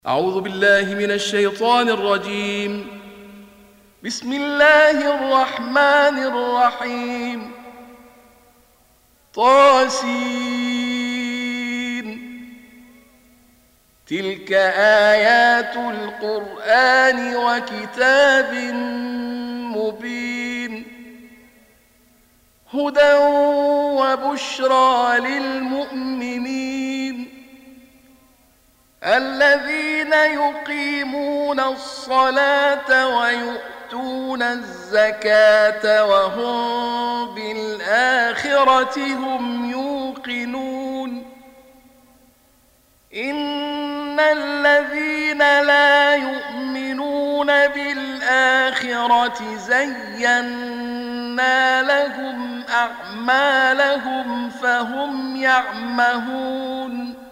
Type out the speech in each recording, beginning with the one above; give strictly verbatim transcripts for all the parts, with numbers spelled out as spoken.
أعوذ بالله من الشيطان الرجيم. بسم الله الرحمن الرحيم. طاسين. تلك آيات القرآن وكتاب مبين، هدى وبشرى للمؤمنين الذين يقيمون الصلاة ويؤتون الزكاة وهم بالآخرة هم يوقنون. إن الذين لا يؤمنون بالآخرة زينا لهم أعمالهم فهم يعمهون.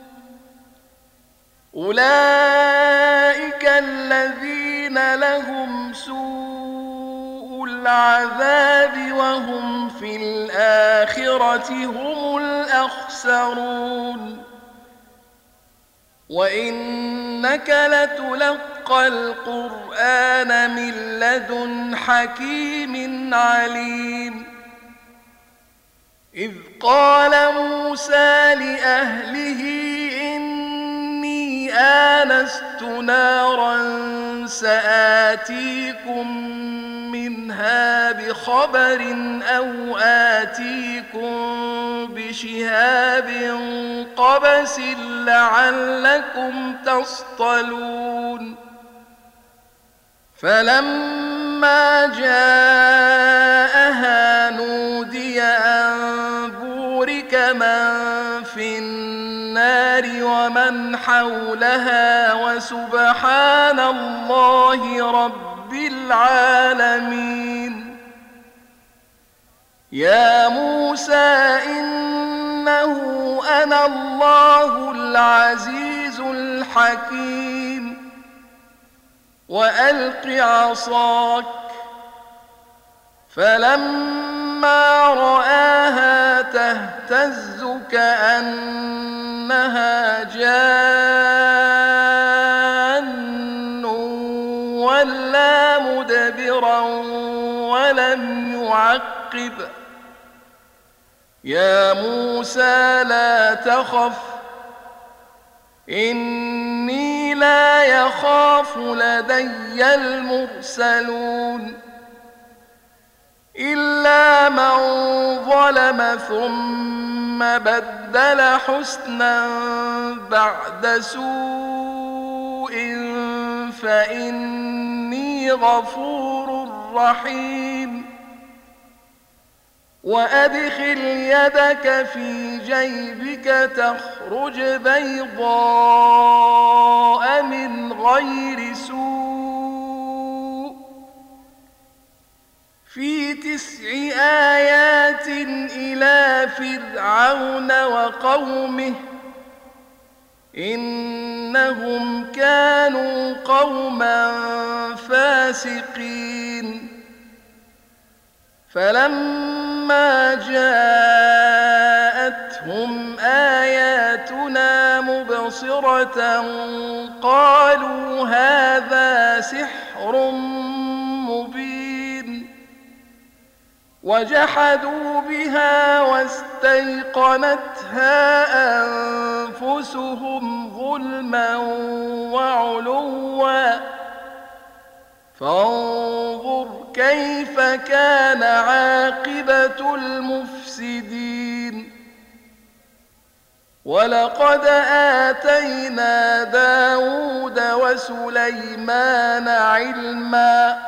أولئك الذين لهم سوء العذاب وهم في الآخرة هم الأخسرون. وإنك لتلقى القرآن من لدن حكيم عليم. إذ قال موسى لأهله آنست نارا سآتيكم منها بخبر أو آتيكم بشهاب قبس لعلكم تصطلون. فلما جاءها نودي أن بورك من في النار ومن حولها وسبحان الله رب العالمين. يا موسى إنه أنا الله العزيز الحكيم. وألق عصاك. فلما رآها تهتز كأنها جان ولا مدبرا ولم يعقب. يا موسى لا تخف إني لا يخاف لدي المرسلون. إلا من ظلم ثم بدل حسنا بعد سوء فإني غفور رحيم. وأدخل يدك في جيبك تخرج بيضاء من غير سوء في تسع آيات إلى فرعون وقومه إنهم كانوا قوما فاسقين. فلما جاءتهم آياتنا مبصرة قالوا هذا سحر مبين. وجحدوا بها واستيقنتها أنفسهم ظلما وعلوا فانظر كيف كان عاقبة المفسدين. ولقد آتينا داود وسليمان علما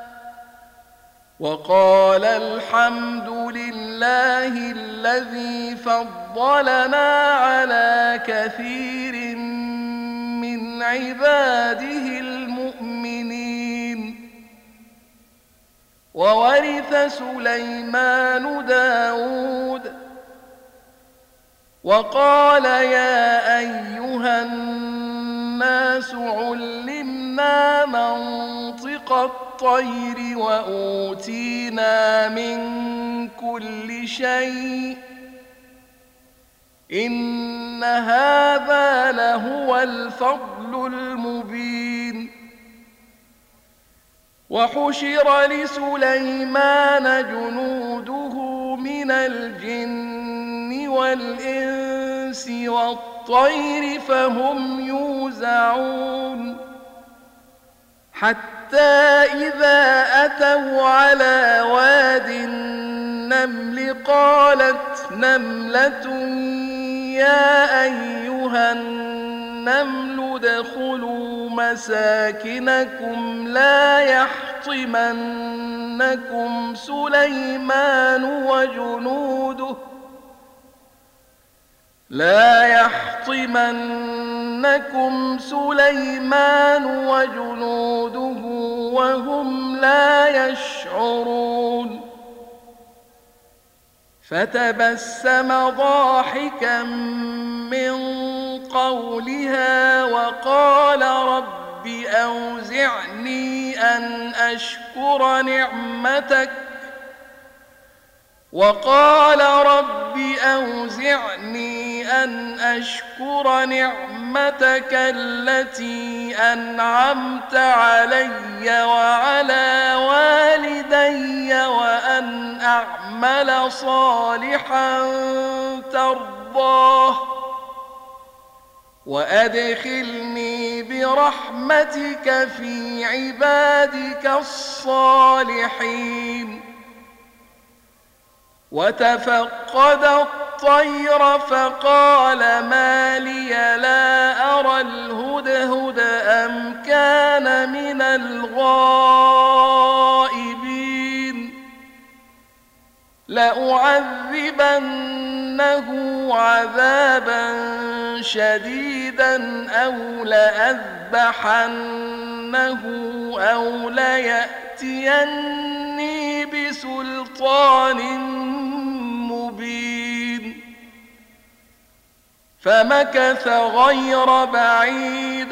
وقال الحمد لله الذي فضلنا على كثير من عباده المؤمنين. وورث سليمان داود وقال يا أيها الناس علمنا منطق الطير وأوتينا من كل شيء إن هذا لهو الفضل المبين. وحشر لسليمان جنوده من الجن والإنس والطير فهم يوزعون حتى إذا أتوا على واد النمل قالت نملة يا أيها النمل ادخلوا مساكنكم لا يحطمنكم سليمان وجنوده لا يحطمنكم سليمان وجنوده وهم لا يشعرون فتبسم ضاحكا من قولها وقال رب أوزعني أن أشكر نعمتك وقال رب أوزعني أن أشكر نعمتك التي أنعمت علي وعلى والدي وأن أعمل صالحا ترضاه وأدخلني برحمتك في عبادك الصالحين وتفقد الطير فقال ما لي لا أرى الهدهد أم كان من الغائبين لأعذبنه عذابا شديدا أو لأذبحنه أو ليأتيني بسلطان مبين فمكث غير بعيد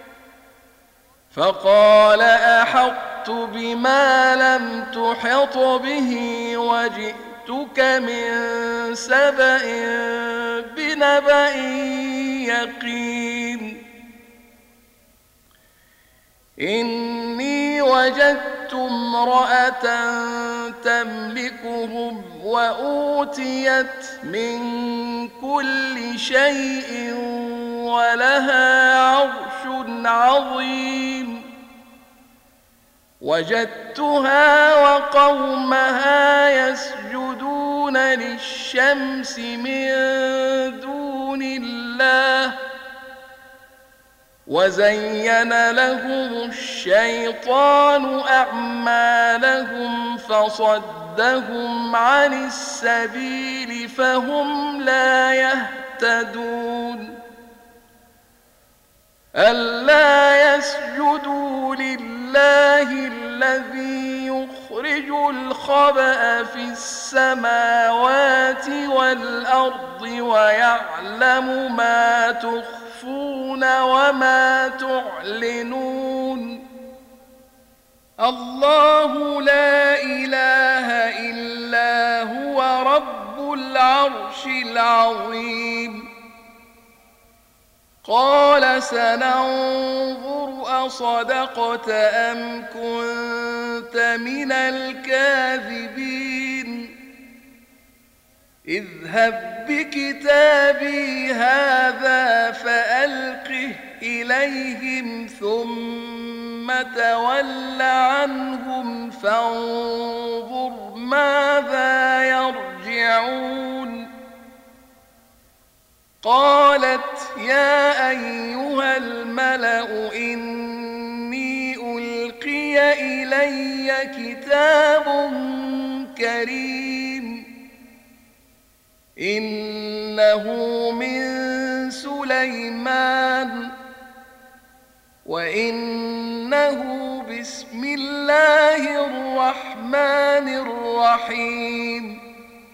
فقال أحطت بما لم تحط به وجئتك من سبأ بنبأ يقين إني وجدت امرأة تملكهم وأوتيت من كل شيء ولها عرش عظيم وجدتها وقومها يسجدون للشمس من دون الله وزين لهم الشيطان أعمالهم فصدهم عن السبيل فهم لا يهتدون ألا يسجدوا لله الذي يخرج الخبأ في السماوات والأرض ويعلم ما تخفون وما تعلنون الله لا إله إلا هو رب العرش العظيم قال سننظر أصدقت أم كنت من الكاذبين اذهب بكتابي هذا فألقه إليهم ثم تول عنهم فانظر ماذا يرجعون قالت يا أيها الملأ إني ألقي إلي كتاب كريم إنه من سليمان وإنه بسم الله الرحمن الرحيم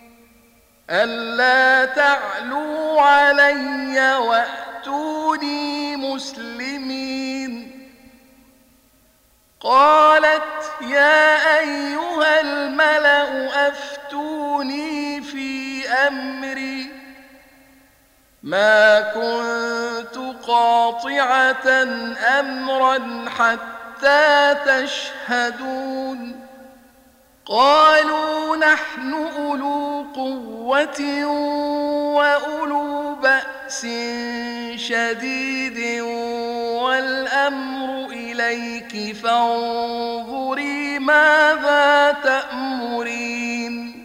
ألا تعلوا علي وأتوني مسلمين قالت يا أيها الملأ أفتوني في أمري ما كنت قاطعة أمرا حتى حتى تشهدون قالوا نحن أولو قوة وأولو بأس شديد والأمر إليك فانظري ماذا تأمرين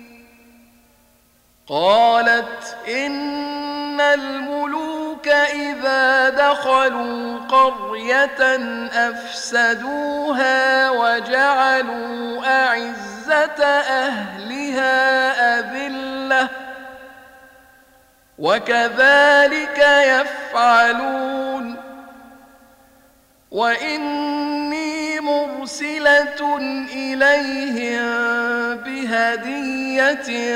قالت إن الملوك إذا دخلوا قرية أفسدوها وجعلوا أعزة أهلها أذلة وكذلك يفعلون وإني مرسلة إليهم بهدية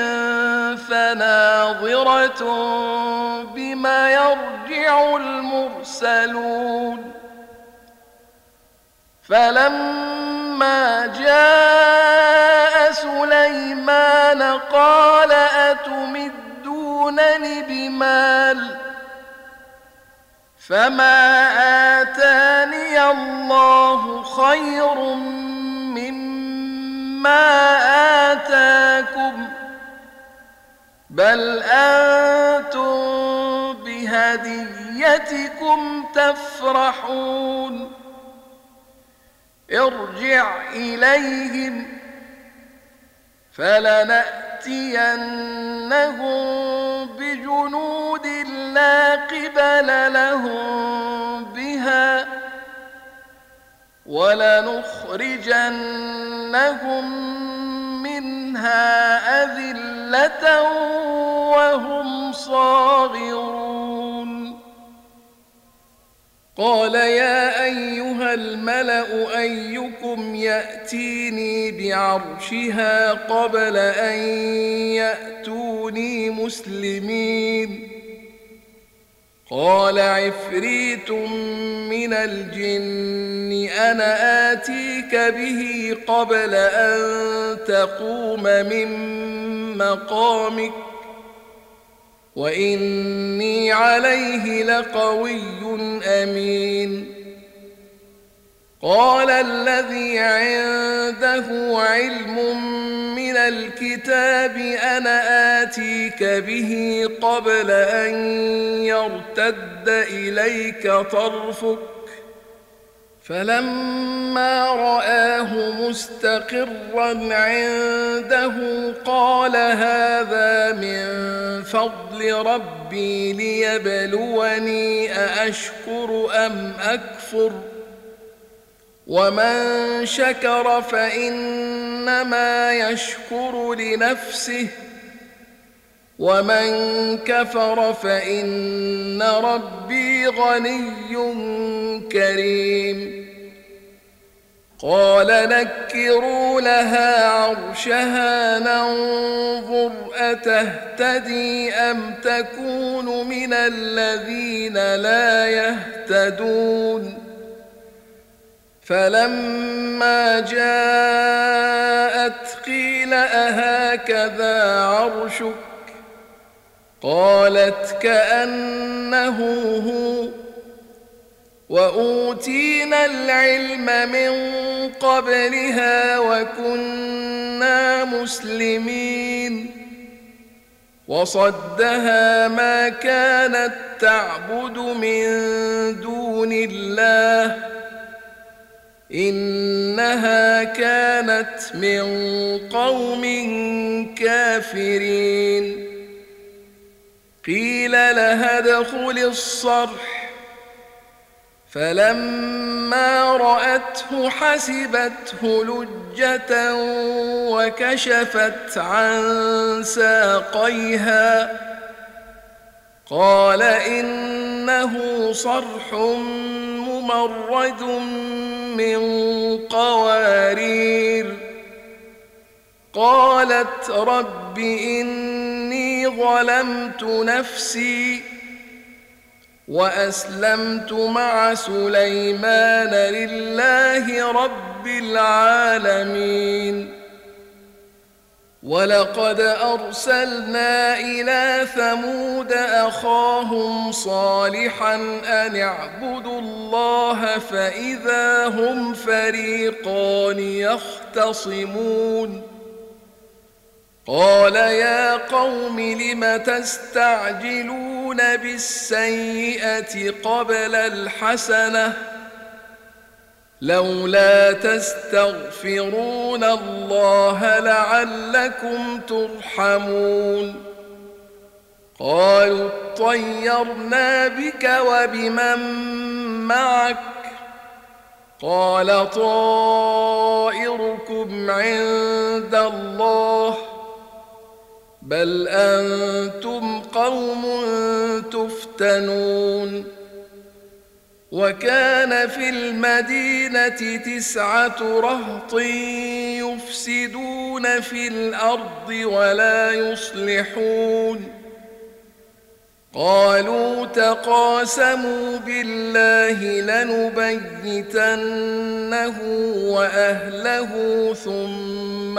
فناظرة بما يرجع المرسلون فلما جاء سليمان قال أتمدونني بمال فما آتاني الله خير مما آتاكم بل أنتم بهديتكم تفرحون ارجع إليهم فلنأتينهم بجنود لا قبل لهم بها ولنخرجنهم منها أذلة وهم صاغرون قال يا أيها الملأ أيكم يأتيني بعرشها قبل أن يأتوني مسلمين قال عفريت من الجن أنا آتيك به قبل أن تقوم من مقامك وإني عليه لقوي أمين قال الذي عنده علم من الكتاب أنا آتيك به قبل أن يرتد إليك طرفك فلما رآه مستقرا عنده قال هذا من فضل ربي ليبلوني أأشكر أم أكفر ومن شكر فإنما يشكر لنفسه ومن كفر فإن ربي غني كريم قال نكروا لها عرشها ننظر أتهتدي أم تكون من الذين لا يهتدون فلما جاءت قيل أهكذا عرشك قالت كأنه هو وأوتينا العلم من قبلها وكنا مسلمين وصدها ما كانت تعبد من دون الله إنها كانت من قوم كافرين قيل لها ادخل الصرح فلما رأته حسبته لجة وكشفت عن ساقيها قال إنه صرح ممرد من قوارير قالت رب إني ظلمت نفسي وأسلمت مع سليمان لله رب العالمين ولقد أرسلنا إلى ثمود أخاهم صالحا أن اعبدوا الله فإذا هم فريقان يختصمون قال يا قوم لم تستعجلون بالسيئة قبل الحسنة لولا تستغفرون الله لعلكم ترحمون قالوا اطيرنا بك وبمن معك قال طائركم عند الله بل أنتم قوم تفتنون وكان في المدينة تسعة رهط يفسدون في الأرض ولا يصلحون قالوا تقاسموا بالله لنبيتنه وأهله ثم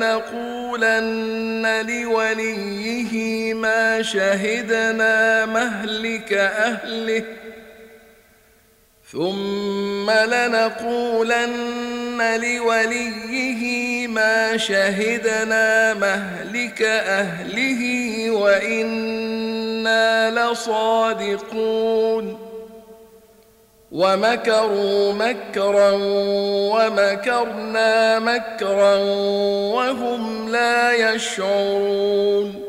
لنقولن لوليه ما شهدنا مهلك أهله ثم لنقولن لوليه ما شهدنا مهلك أهله وإنا لصادقون ومكروا مكرا ومكرنا مكرا وهم لا يشعرون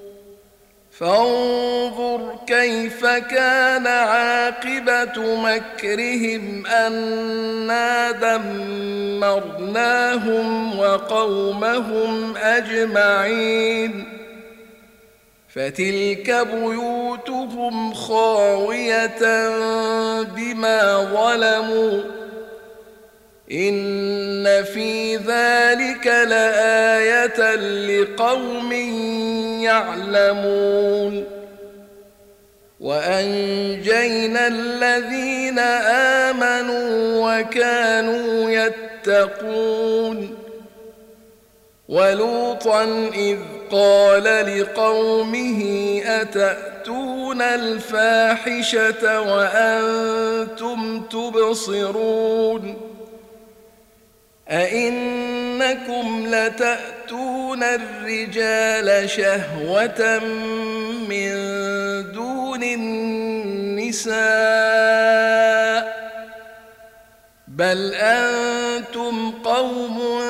فانظر كيف كان عاقبة مكرهم أنا دمرناهم وقومهم أجمعين فتلك بيوتهم خاوية بما ظلموا إن في ذلك لآية لقوم يعلمون وأنجينا الذين آمنوا وكانوا يتقون ولوطا إذ قال لقومه أتأتون الفاحشة وأنتم تبصرون أئنكم لتأتون الرجال شهوة من دون النساء بل أنتم قوم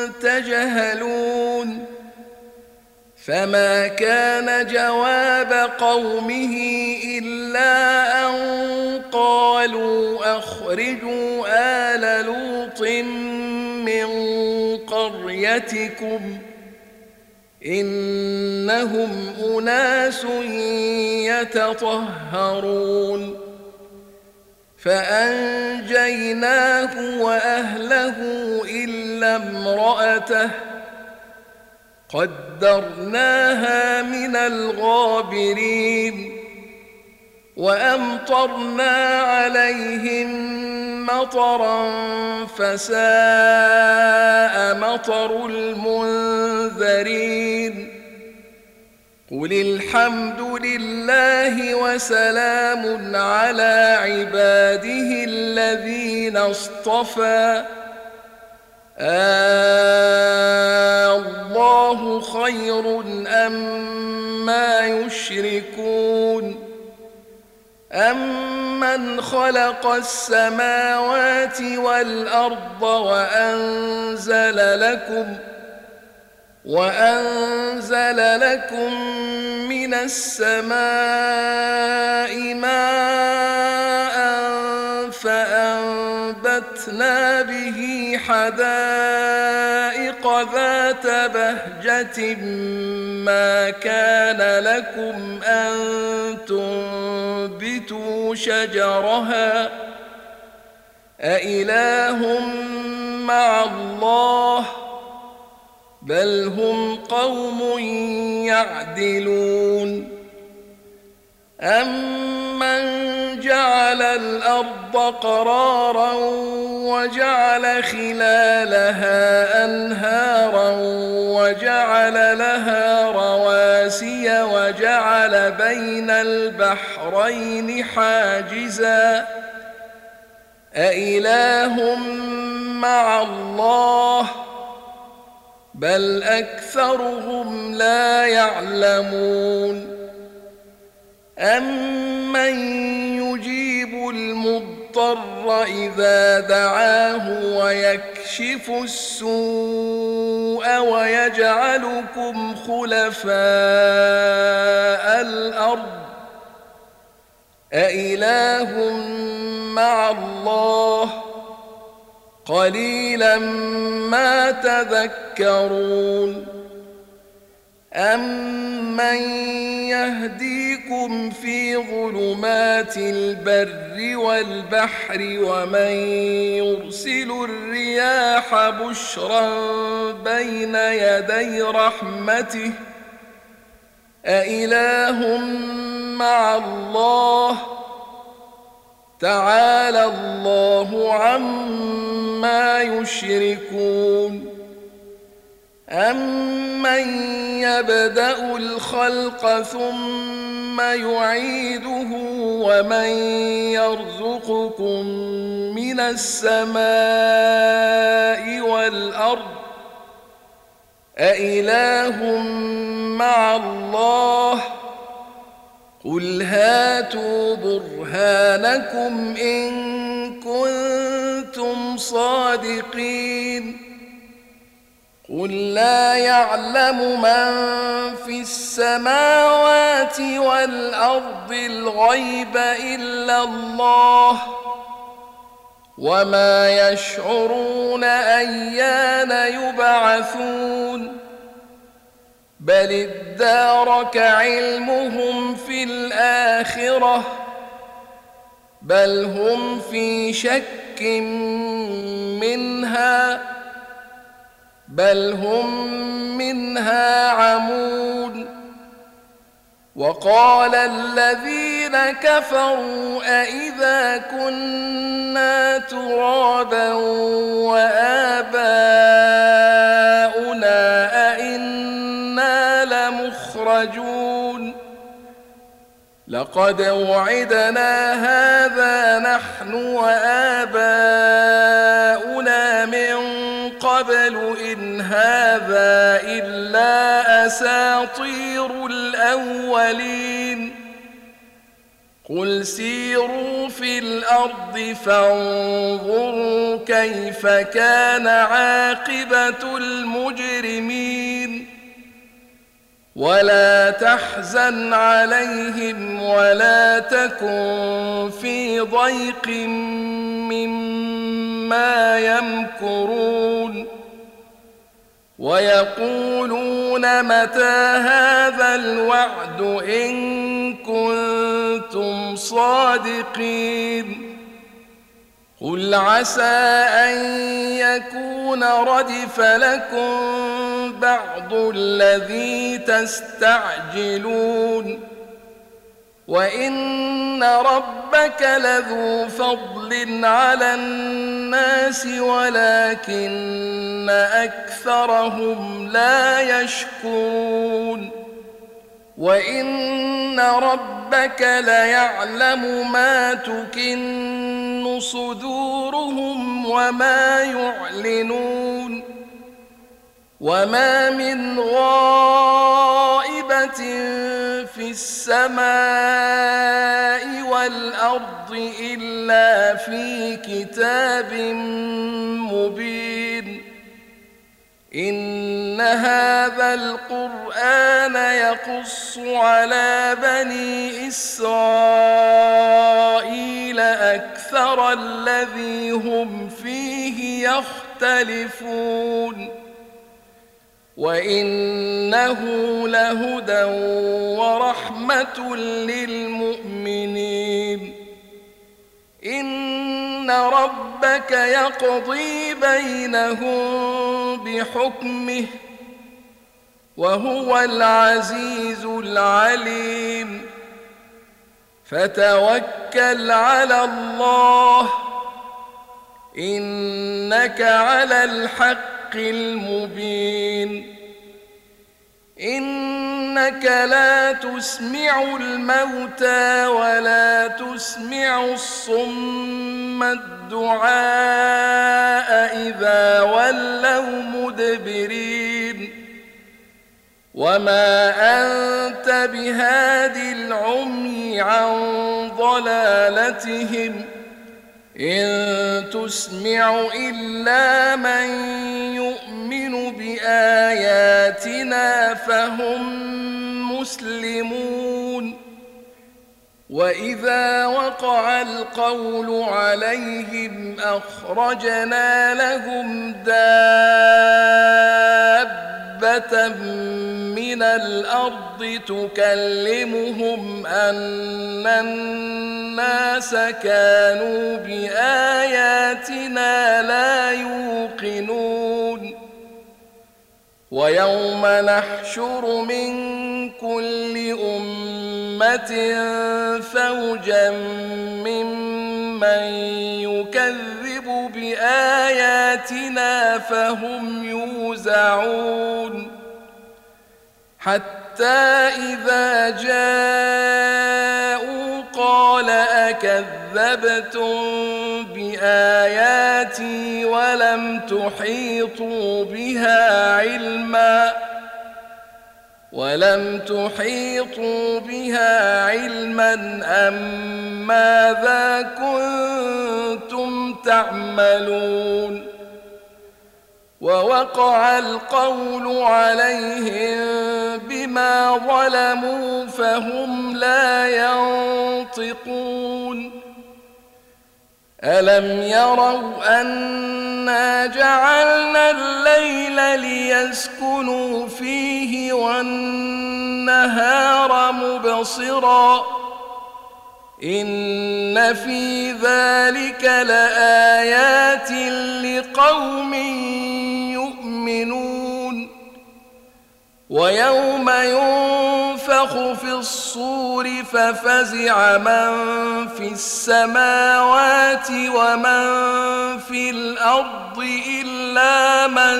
تجهلون فما كان جواب قومه إلا أن قالوا أخرجوا آل لوط من قريتكم إنهم أناس يتطهرون فأنجيناه وأهله إلا امرأته قدرناها من الغابرين وأمطرنا عليهم مطرا فساء مطر المنذرين قل الحمد لله وسلام على عباده الذين اصطفى الله خير أما يشركون أمن خلق السماوات والأرض وأنزل لكم وأنزل لكم من السماء ماء فأنبتنا به حدائق ذات بهجة ما كان لكم أن تنبتوا شجرها أإله مع الله بل هم قوم يعدلون أمن جعل الأرض قرارا وجعل خلالها أنهارا وجعل لها رواسي وجعل بين البحرين حاجزا أإله مع الله بل أكثرهم لا يعلمون أمن يجيب المضطر إذا دعاه ويكشف السوء ويجعلكم خلفاء الأرض أإله مع الله قليلا ما تذكرون أمن يهديكم في ظلمات البر والبحر ومن يرسل الرياح بشرا بين يدي رحمته أإله مع الله تعالى الله عما يشركون أمن يبدأ الخلق ثم يعيده ومن يرزقكم من السماء والأرض أإله مع الله قل هاتوا برهانكم إن كنتم صادقين قل لا يعلم من في السماوات والأرض الغيب إلا الله وما يشعرون أيان يبعثون بل ادارك علمهم في الآخرة بل هم في شك منها بل هم منها عمون وقال الذين كفروا أإذا كنا ترابا وآباؤنا أإنا لمخرجون لقد وعدنا هذا نحن وآباؤنا من قبل إن هذا إلا أساطير الأولين قل سيروا في الأرض فانظروا كيف كان عاقبة المجرمين ولا تحزن عليهم ولا تكن في ضيق مما يمكرون ويقولون متى هذا الوعد إن كنتم صادقين قل عسى أن يكون ردف لكم بعض الذي تستعجلون وإن ربك لذو فضل على الناس ولكن أكثرهم لا يشكرون وإن ربك ليعلم ما تكن صدورهم وما يعلنون وما من غائبة في السماء والأرض إلا في كتاب مبين إن هذا القرآن يقص على بني إسرائيل أكثر الذي هم فيه يختلفون وإنه لهدى ورحمة للمؤمنين إن ربك يقضي بينهم بحكمه وهو العزيز العليم فتوكل على الله إنك على الحق المبين إنك لا تسمع الموتى ولا تسمع الصم الدعاء إذا ولوا مدبرين وما أنت بهاد العمي عن ضلالتهم إن تسمع إلا من يؤمن بآياتنا فهم مسلمون وإذا وقع القول عليهم أخرجنا لهم دابة من الأرض تكلمهم أن الناس كانوا بآياتنا لا يوقنون ويوم نحشر من كل أمة فوجا ممن يكذب بآياتنا فهم يوزعون حتى إذا جاءوا قال أكذبتم بآياتي ولم تحيطوا بها علما ولم تحيطوا بها علما أم ماذا كنتم تعملون ووقع القول عليهم بما ظلموا فهم لا ينطقون ألم يروا أنا جعلنا الليل ليسكنوا فيه والنهار مبصرا إن في ذلك لآيات لقوم يؤمنون ويوم ينفخ في الصور ففزع من في السماوات ومن في الأرض إلا من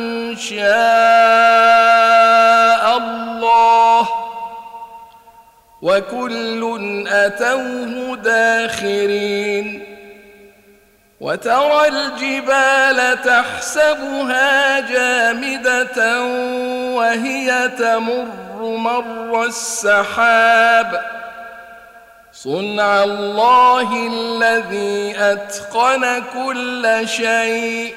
شاء الله وكل أتوه داخرين وترى الجبال تحسبها جامدة وهي تمر مر السحاب صنع الله الذي أتقن كل شيء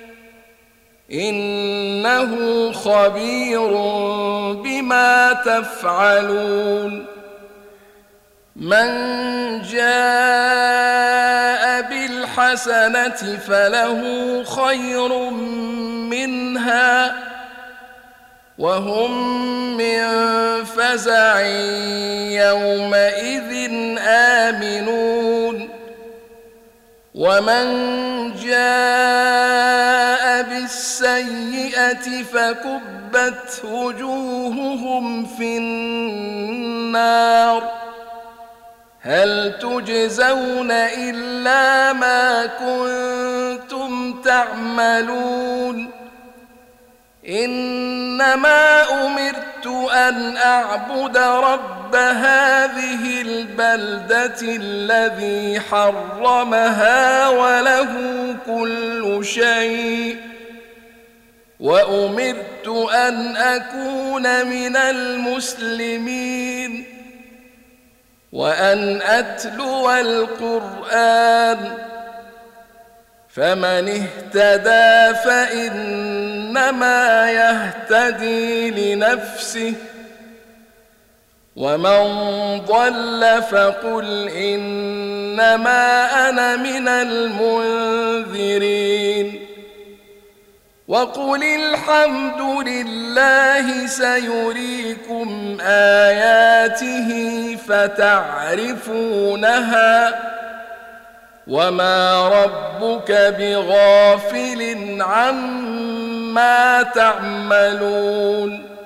إنه خبير بما تفعلون من جاء بالحسنة فله خير منها وهم من فزع يومئذ آمنون ومن جاء بالسيئة فكبت وجوههم في النار هل تجزون إلا ما كنتم تعملون إنما أمرت أن أعبد رب هذه البلدة الذي حرمها وله كل شيء وأمرت أن أكون من المسلمين وأن أتلو القرآن فمن اهتدى فإنما يهتدي لنفسه ومن ضل فقل إنما أنا من المنذرين وقل الحمد لله سيريكم آياته فتعرفونها وما ربك بغافل عما تعملون